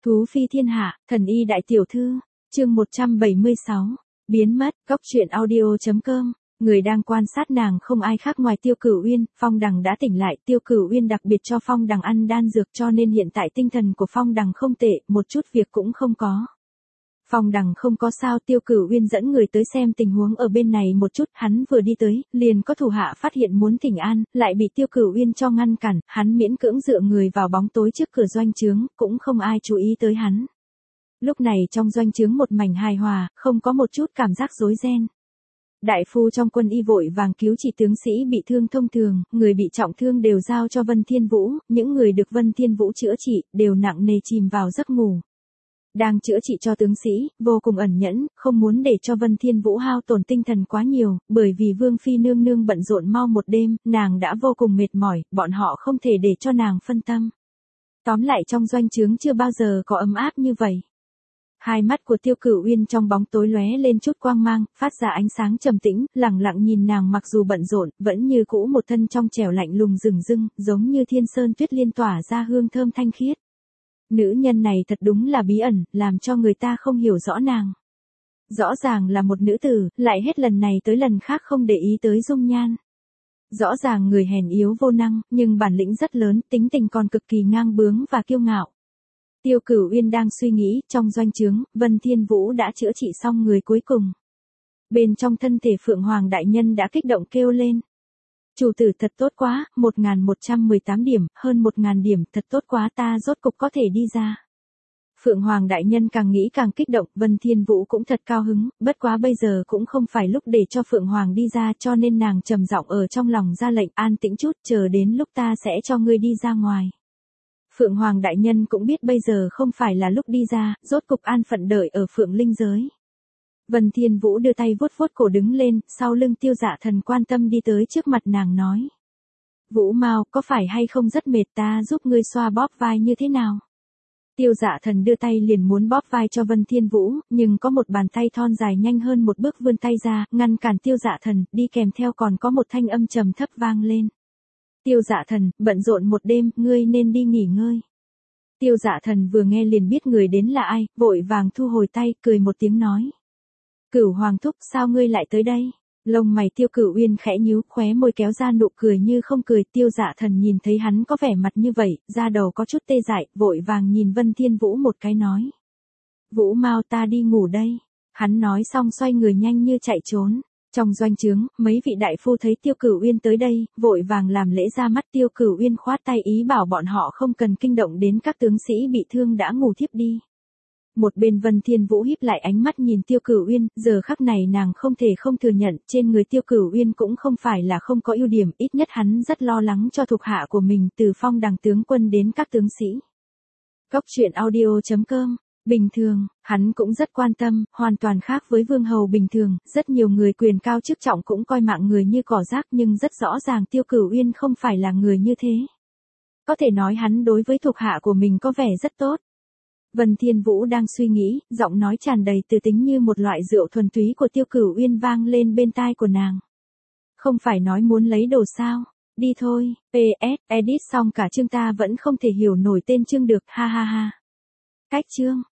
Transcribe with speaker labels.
Speaker 1: Thú phi thiên hạ, thần y đại tiểu thư, chương 176, biến mất, góc truyện audio.com, người đang quan sát nàng không ai khác ngoài Tiêu Cửu Uyên, Phong Đằng đã tỉnh lại, Tiêu Cửu Uyên đặc biệt cho Phong Đằng ăn đan dược cho nên hiện tại tinh thần của Phong Đằng không tệ, một chút việc cũng không có. Phong Đằng không có sao, Tiêu Cửu Uyên dẫn người tới xem tình huống ở bên này một chút, hắn vừa đi tới, liền có thủ hạ phát hiện muốn thỉnh an, lại bị Tiêu Cửu Uyên cho ngăn cản, hắn miễn cưỡng dựa người vào bóng tối trước cửa doanh trướng, cũng không ai chú ý tới hắn. Lúc này trong doanh trướng một mảnh hài hòa, không có một chút cảm giác rối ren. Đại phu trong quân y vội vàng cứu trị tướng sĩ bị thương thông thường, người bị trọng thương đều giao cho Vân Thiên Vũ, những người được Vân Thiên Vũ chữa trị, đều nặng nề chìm vào giấc ngủ. Đang chữa trị cho tướng sĩ, vô cùng ẩn nhẫn, không muốn để cho Vân Thiên Vũ hao tổn tinh thần quá nhiều, bởi vì Vương Phi nương nương bận rộn mau một đêm, nàng đã vô cùng mệt mỏi, bọn họ không thể để cho nàng phân tâm. Tóm lại trong doanh trướng chưa bao giờ có ấm áp như vậy. Hai mắt của Tiêu Cửu Uyên trong bóng tối lóe lên chút quang mang, phát ra ánh sáng trầm tĩnh, lặng lặng nhìn nàng mặc dù bận rộn, vẫn như cũ một thân trong trẻo lạnh lùng rừng rưng, giống như thiên sơn tuyết liên tỏa ra hương thơm thanh khiết. Nữ nhân này thật đúng là bí ẩn, làm cho người ta không hiểu rõ nàng. Rõ ràng là một nữ tử, lại hết lần này tới lần khác không để ý tới dung nhan. Rõ ràng người hèn yếu vô năng, nhưng bản lĩnh rất lớn, tính tình còn cực kỳ ngang bướng và kiêu ngạo. Tiêu Cửu Uyên đang suy nghĩ, trong doanh trướng, Vân Thiên Vũ đã chữa trị xong người cuối cùng. Bên trong thân thể Phượng Hoàng đại nhân đã kích động kêu lên. Chủ tử thật tốt quá, 1118 điểm, hơn 1000 điểm, thật tốt quá, ta rốt cục có thể đi ra. Phượng Hoàng đại nhân càng nghĩ càng kích động, Vân Thiên Vũ cũng thật cao hứng, bất quá bây giờ cũng không phải lúc để cho Phượng Hoàng đi ra, cho nên nàng trầm giọng ở trong lòng ra lệnh, an tĩnh chút, chờ đến lúc ta sẽ cho ngươi đi ra ngoài. Phượng Hoàng đại nhân cũng biết bây giờ không phải là lúc đi ra, rốt cục an phận đợi ở Phượng Linh giới. Vân Thiên Vũ đưa tay vuốt vuốt cổ đứng lên, sau lưng Tiêu Dạ Thần quan tâm đi tới trước mặt nàng nói. Vũ Mao, có phải hay không rất mệt, ta giúp ngươi xoa bóp vai như thế nào? Tiêu Dạ Thần đưa tay liền muốn bóp vai cho Vân Thiên Vũ, nhưng có một bàn tay thon dài nhanh hơn một bước vươn tay ra, ngăn cản Tiêu Dạ Thần, đi kèm theo còn có một thanh âm trầm thấp vang lên. Tiêu Dạ Thần, bận rộn một đêm, ngươi nên đi nghỉ ngơi. Tiêu Dạ Thần vừa nghe liền biết người đến là ai, vội vàng thu hồi tay, cười một tiếng nói. Cửu Hoàng thúc, sao ngươi lại tới đây? Lông mày Tiêu Cửu Uyên khẽ nhíu, khóe môi kéo ra nụ cười như không cười. Tiêu Dạ Thần nhìn thấy hắn có vẻ mặt như vậy, da đầu có chút tê dại, vội vàng nhìn Vân Thiên Vũ một cái nói. Vũ Mao, ta đi ngủ đây. Hắn nói xong xoay người nhanh như chạy trốn. Trong doanh trướng, mấy vị đại phu thấy Tiêu Cửu Uyên tới đây, vội vàng làm lễ ra mắt. Tiêu Cửu Uyên khoát tay ý bảo bọn họ không cần kinh động đến các tướng sĩ bị thương đã ngủ thiếp đi. Một bên Vân Thiên Vũ híp lại ánh mắt nhìn Tiêu Cửu Uyên, giờ khắc này nàng không thể không thừa nhận, trên người Tiêu Cửu Uyên cũng không phải là không có ưu điểm, ít nhất hắn rất lo lắng cho thuộc hạ của mình, từ Phong Đằng tướng quân đến các tướng sĩ. Góc truyện audio.com. Bình thường, hắn cũng rất quan tâm, hoàn toàn khác với vương hầu bình thường, rất nhiều người quyền cao chức trọng cũng coi mạng người như cỏ rác, nhưng rất rõ ràng Tiêu Cửu Uyên không phải là người như thế. Có thể nói hắn đối với thuộc hạ của mình có vẻ rất tốt. Vân Thiên Vũ đang suy nghĩ, giọng nói tràn đầy từ tính như một loại rượu thuần túy của Tiêu Cửu Uyên vang lên bên tai của nàng. Không phải nói muốn lấy đồ sao? Đi thôi. PS, edit xong cả chương ta vẫn không thể hiểu nổi tên chương được, ha ha ha. Cách chương.